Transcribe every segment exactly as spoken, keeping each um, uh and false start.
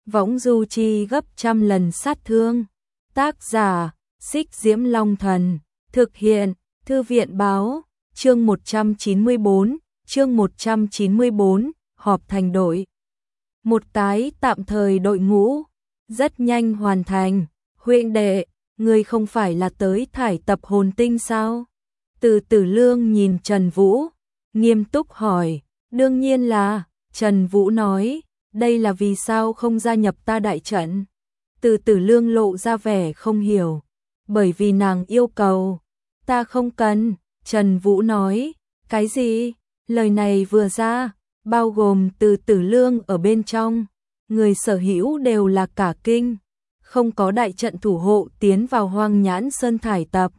võng du chi gấp trăm lần sát thương. Tác giả, Xích Diễm Long Thần, thực hiện, Thư viện Báo, chương một trăm chín mươi bốn, chương một trăm chín mươi bốn, họp thành đội. Một cái tạm thời đội ngũ, rất nhanh hoàn thành. Huynh đệ, ngươi không phải là tới thải tập hồn tinh sao? Từ Tử Lương nhìn Trần Vũ, nghiêm túc hỏi. Đương nhiên là, Trần Vũ nói, đây là vì sao không gia nhập ta đại trận. Từ Tử Lương lộ ra vẻ không hiểu, bởi vì nàng yêu cầu. Ta không cần, Trần Vũ nói. Cái gì? Lời này vừa ra, bao gồm Từ Tử Lương ở bên trong, người sở hữu đều là cả kinh. Không có đại trận thủ hộ tiến vào Hoang Nhãn Sơn thải tập.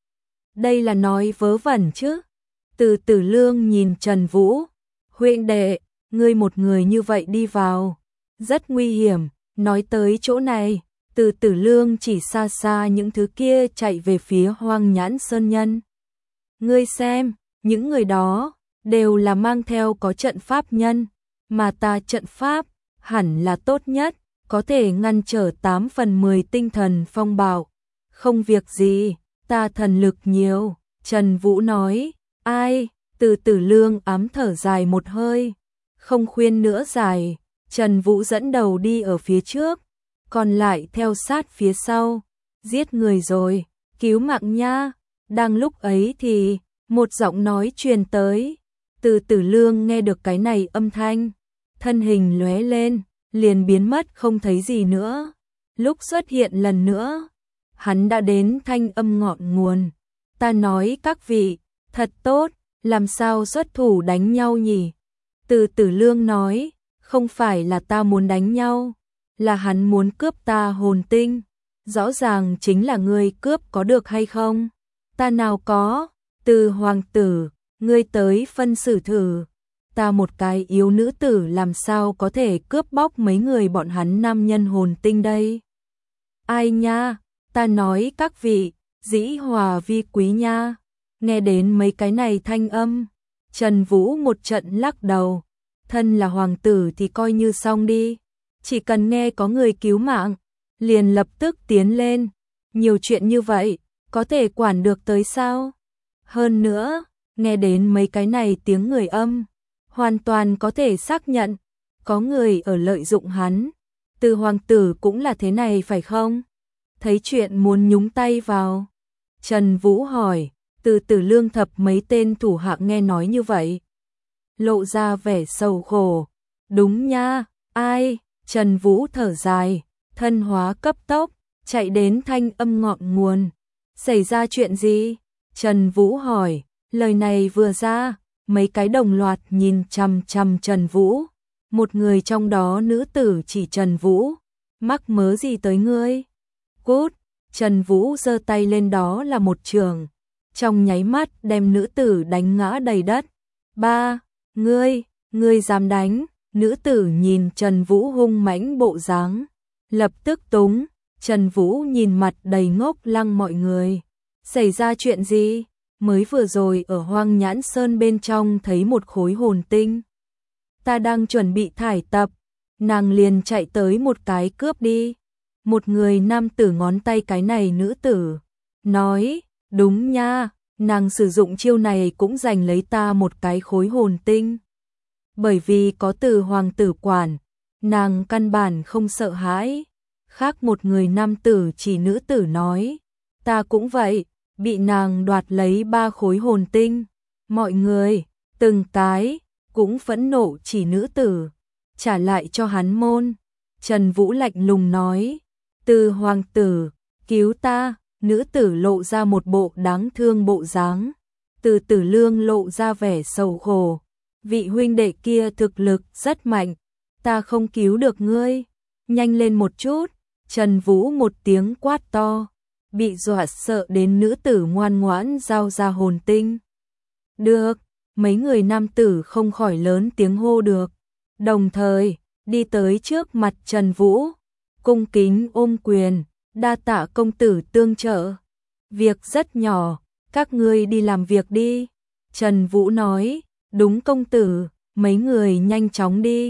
Đây là nói vớ vẩn chứ? Từ Tử Lương nhìn Trần Vũ, huynh đệ, ngươi một người như vậy đi vào, rất nguy hiểm. Nói tới chỗ này, Từ Tử Lương chỉ xa xa những thứ kia chạy về phía Hoang Nhãn Sơn nhân. Ngươi xem, những người đó đều là mang theo có trận pháp nhân, mà ta trận pháp hẳn là tốt nhất, có thể ngăn trở tám phần mười tinh thần phong bạo. Không việc gì, ta thần lực nhiều, Trần Vũ nói. Ai? Từ Tử Lương ám thở dài một hơi, không khuyên nữa dài. Trần Vũ dẫn đầu đi ở phía trước, còn lại theo sát phía sau. Giết người rồi, cứu mạng nha. Đang lúc ấy thì một giọng nói truyền tới. Từ Tử Lương nghe được cái này âm thanh, thân hình lóe lên, liền biến mất không thấy gì nữa. Lúc xuất hiện lần nữa, hắn đã đến thanh âm ngọn nguồn. Ta nói các vị, thật tốt, làm sao xuất thủ đánh nhau nhỉ? Từ Tử Lương nói, không phải là ta muốn đánh nhau, là hắn muốn cướp ta hồn tinh. Rõ ràng chính là ngươi cướp, có được hay không? Ta nào có. Từ hoàng tử, ngươi tới phân xử thử. Ta một cái yếu nữ tử làm sao có thể cướp bóc mấy người bọn hắn nam nhân hồn tinh đây? Ai nha, ta nói các vị, dĩ hòa vi quý nha. Nghe đến mấy cái này thanh âm, Trần Vũ một trận lắc đầu. Thân là hoàng tử thì coi như xong đi, chỉ cần nghe có người cứu mạng, liền lập tức tiến lên. Nhiều chuyện như vậy, có thể quản được tới sao? Hơn nữa, nghe đến mấy cái này tiếng người âm, hoàn toàn có thể xác nhận, có người ở lợi dụng hắn. Từ hoàng tử cũng là thế này phải không? Thấy chuyện muốn nhúng tay vào. Trần Vũ hỏi. Từ Tử Lương thập mấy tên thủ hạ nghe nói như vậy, lộ ra vẻ sầu khổ. Đúng nha, ai? Trần Vũ thở dài, thân hóa cấp tốc, chạy đến thanh âm ngọn nguồn. Xảy ra chuyện gì? Trần Vũ hỏi. Lời này vừa ra, mấy cái đồng loạt nhìn chằm chằm Trần Vũ. Một người trong đó nữ tử chỉ Trần Vũ. Mắc mớ gì tới ngươi? Cút! Trần Vũ giơ tay lên, đó là một trường, trong nháy mắt đem nữ tử đánh ngã đầy đất. Ba, ngươi, ngươi dám đánh? Nữ tử nhìn Trần Vũ hung mãnh bộ dáng, lập tức túng. Trần Vũ nhìn mặt đầy ngốc lăng mọi người. Xảy ra chuyện gì? Mới vừa rồi ở Hoang Nhãn Sơn bên trong thấy một khối hồn tinh. Ta đang chuẩn bị thải tập, nàng liền chạy tới một cái cướp đi. Một người nam tử ngón tay cái này nữ tử, nói. Đúng nha, nàng sử dụng chiêu này cũng giành lấy ta một cái khối hồn tinh. Bởi vì có Từ hoàng tử quản, nàng căn bản không sợ hãi. Khác một người nam tử chỉ nữ tử nói. Ta cũng vậy, bị nàng đoạt lấy ba khối hồn tinh. Mọi người, từng cái, cũng phẫn nộ chỉ nữ tử. Trả lại cho hắn môn. Trần Vũ lạnh lùng nói. Từ hoàng tử, cứu ta. Nữ tử lộ ra một bộ đáng thương bộ dáng. Từ Tử Lương lộ ra vẻ sầu khổ. Vị huynh đệ kia thực lực rất mạnh, ta không cứu được ngươi. Nhanh lên một chút. Trần Vũ một tiếng quát to, bị dọa sợ đến nữ tử ngoan ngoãn giao ra hồn tinh. Được, mấy người nam tử không khỏi lớn tiếng hô được. Đồng thời, đi tới trước mặt Trần Vũ, cung kính ôm quyền. Đa tạ công tử tương trợ. Việc rất nhỏ, các ngươi đi làm việc đi. Trần Vũ nói. Đúng công tử, mấy người nhanh chóng đi.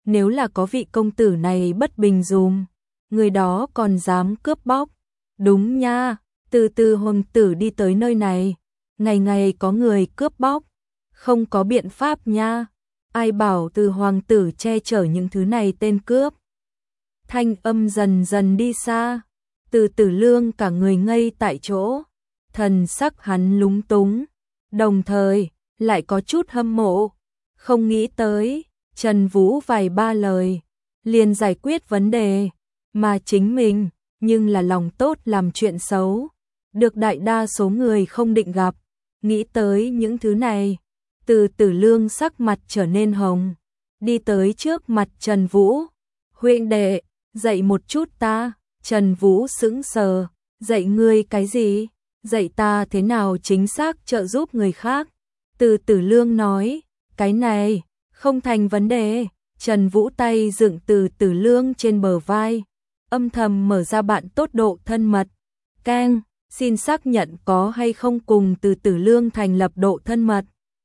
nếu là có vị công tử này bất bình dùm, người đó còn dám cướp bóc. Đúng nha, từ từ hoàng tử đi tới nơi này, ngày ngày có người cướp bóc, không có biện pháp nha. Ai bảo từ hoàng tử che chở những thứ này tên cướp. Thanh âm dần dần đi xa, Từ Tử Lương cả người ngây tại chỗ, thần sắc hắn lúng túng, đồng thời lại có chút hâm mộ, không nghĩ tới Trần Vũ vài ba lời liền giải quyết vấn đề, mà chính mình nhưng là lòng tốt làm chuyện xấu, được đại đa số người không định gặp. Nghĩ tới những thứ này, Từ Tử Lương sắc mặt trở nên hồng, đi tới trước mặt Trần Vũ. Huynh đệ, dạy một chút ta. Trần Vũ sững sờ, dạy ngươi cái gì? Dạy ta thế nào chính xác trợ giúp người khác? Từ Tử Lương nói, cái này, không thành vấn đề. Trần Vũ tay dựng Từ Tử Lương trên bờ vai, âm thầm mở ra bạn tốt độ thân mật. Keng, xin xác nhận có hay không cùng Từ Tử Lương thành lập độ thân mật.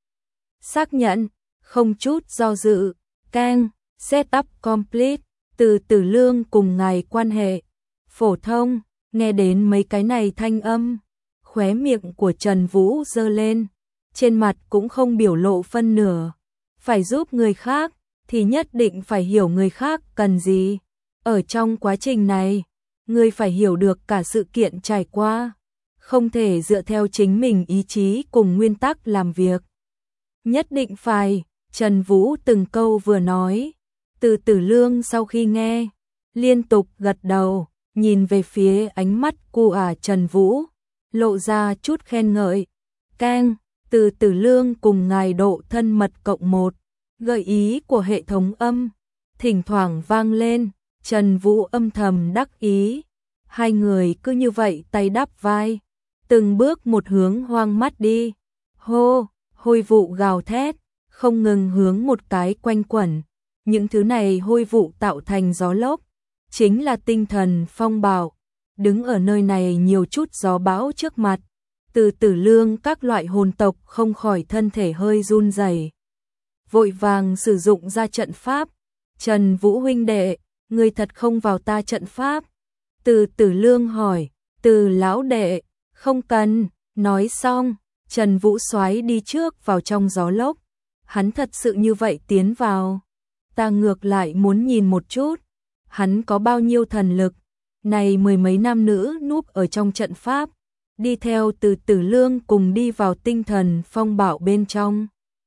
Xác nhận, không chút do dự. Keng, setup complete. Từ Tử Lương cùng ngài quan hệ phổ thông. Nghe đến mấy cái này thanh âm, khóe miệng của Trần Vũ giơ lên, trên mặt cũng không biểu lộ phân nửa. Phải giúp người khác thì nhất định phải hiểu người khác cần gì. Ở trong quá trình này, người phải hiểu được cả sự kiện trải qua, không thể dựa theo chính mình ý chí cùng nguyên tắc làm việc. Nhất định phải, Trần Vũ từng câu vừa nói. Từ Tử Lương sau khi nghe, liên tục gật đầu, nhìn về phía ánh mắt của ả Trần Vũ, lộ ra chút khen ngợi. Keng, Từ Tử Lương cùng ngài độ thân mật cộng một, gợi ý của hệ thống âm, thỉnh thoảng vang lên. Trần Vũ âm thầm đắc ý, hai người cứ như vậy tay đắp vai, từng bước một hướng hoang mắt đi. Hô, hôi vụ gào thét, không ngừng hướng một cái quanh quẩn. Những thứ này hôi vụ tạo thành gió lốc, chính là tinh thần phong bạo. Đứng ở nơi này nhiều chút gió bão trước mặt, Từ Tử Lương các loại hồn tộc không khỏi thân thể hơi run rẩy, vội vàng sử dụng ra trận pháp. Trần Vũ huynh đệ, người thật không vào ta trận pháp? Từ Tử Lương hỏi. Từ lão đệ, không cần. Nói xong, Trần Vũ xoáy đi trước vào trong gió lốc. Hắn thật sự như vậy tiến vào, ta ngược lại muốn nhìn một chút, hắn có bao nhiêu thần lực. Này mười mấy nam nữ núp ở trong trận pháp, đi theo Từ Tử Lương cùng đi vào tinh thần phong bạo bên trong.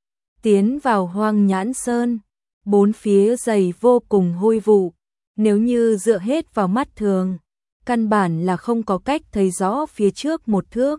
Tiến vào Hoang Nhãn Sơn, bốn phía dày vô cùng hôi vụ, nếu như dựa hết vào mắt thường, căn bản là không có cách thấy rõ phía trước một thước.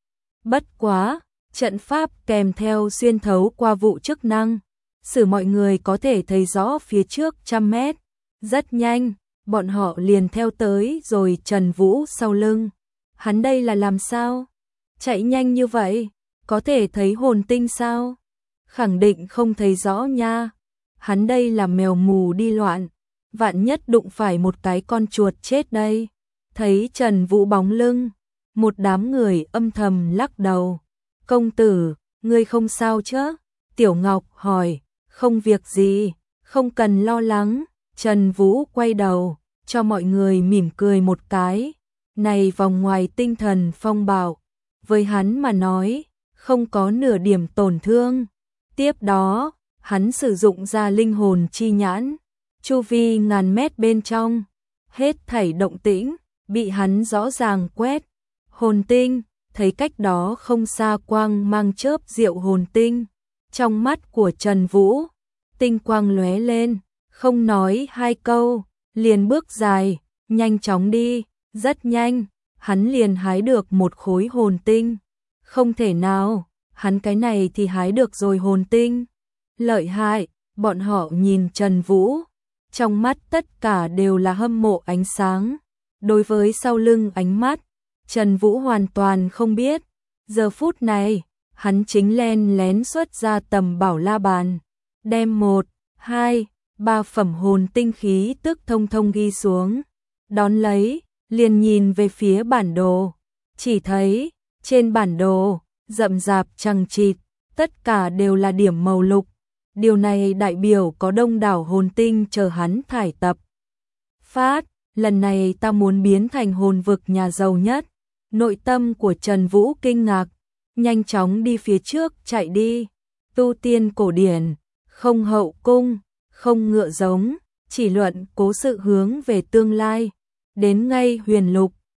Bất quá, trận pháp kèm theo xuyên thấu qua vụ chức năng,使mọi người có thể thấy rõ phía trước trăm mét. Rất nhanh, bọn họ liền theo tới rồi Trần Vũ sau lưng. Hắn đây là làm sao? Chạy nhanh như vậy, có thể thấy hồn tinh sao? Khẳng định không thấy rõ nha. Hắn đây là mèo mù đi loạn, vạn nhất đụng phải một cái con chuột chết đây. Thấy Trần Vũ bóng lưng, một đám người âm thầm lắc đầu. Công tử, ngươi không sao chứ? Tiểu Ngọc hỏi. Không việc gì, không cần lo lắng. Trần Vũ quay đầu, cho mọi người mỉm cười một cái. Này vòng ngoài tinh thần phong bạo, với hắn mà nói, không có nửa điểm tổn thương. Tiếp đó, hắn sử dụng ra linh hồn chi nhãn, chu vi ngàn mét bên trong, hết thảy động tĩnh, bị hắn rõ ràng quét. Hồn tinh, thấy cách đó không xa quang mang chớp diệu hồn tinh. Trong mắt của Trần Vũ, tinh quang lóe lên, không nói hai câu, liền bước dài, nhanh chóng đi. Rất nhanh, hắn liền hái được một khối hồn tinh. Không thể nào, hắn cái này thì hái được rồi hồn tinh. Lợi hại, bọn họ nhìn Trần Vũ, trong mắt tất cả đều là hâm mộ ánh sáng. Đối với sau lưng ánh mắt, Trần Vũ hoàn toàn không biết. Giờ phút này, hắn chính len lén xuất ra tầm bảo la bàn, đem một, hai, ba phẩm hồn tinh khí tức thông thông ghi xuống. Đón lấy, liền nhìn về phía bản đồ, chỉ thấy trên bản đồ rậm rạp chằng chịt, tất cả đều là điểm màu lục. Điều này đại biểu có đông đảo hồn tinh chờ hắn thải tập. Phát, lần này ta muốn biến thành hồn vực nhà giàu nhất. Nội tâm của Trần Vũ kinh ngạc, nhanh chóng đi phía trước chạy đi. Tu tiên cổ điển, không hậu cung, không ngựa giống, chỉ luận cố sự hướng về tương lai. Đến ngay huyền lục,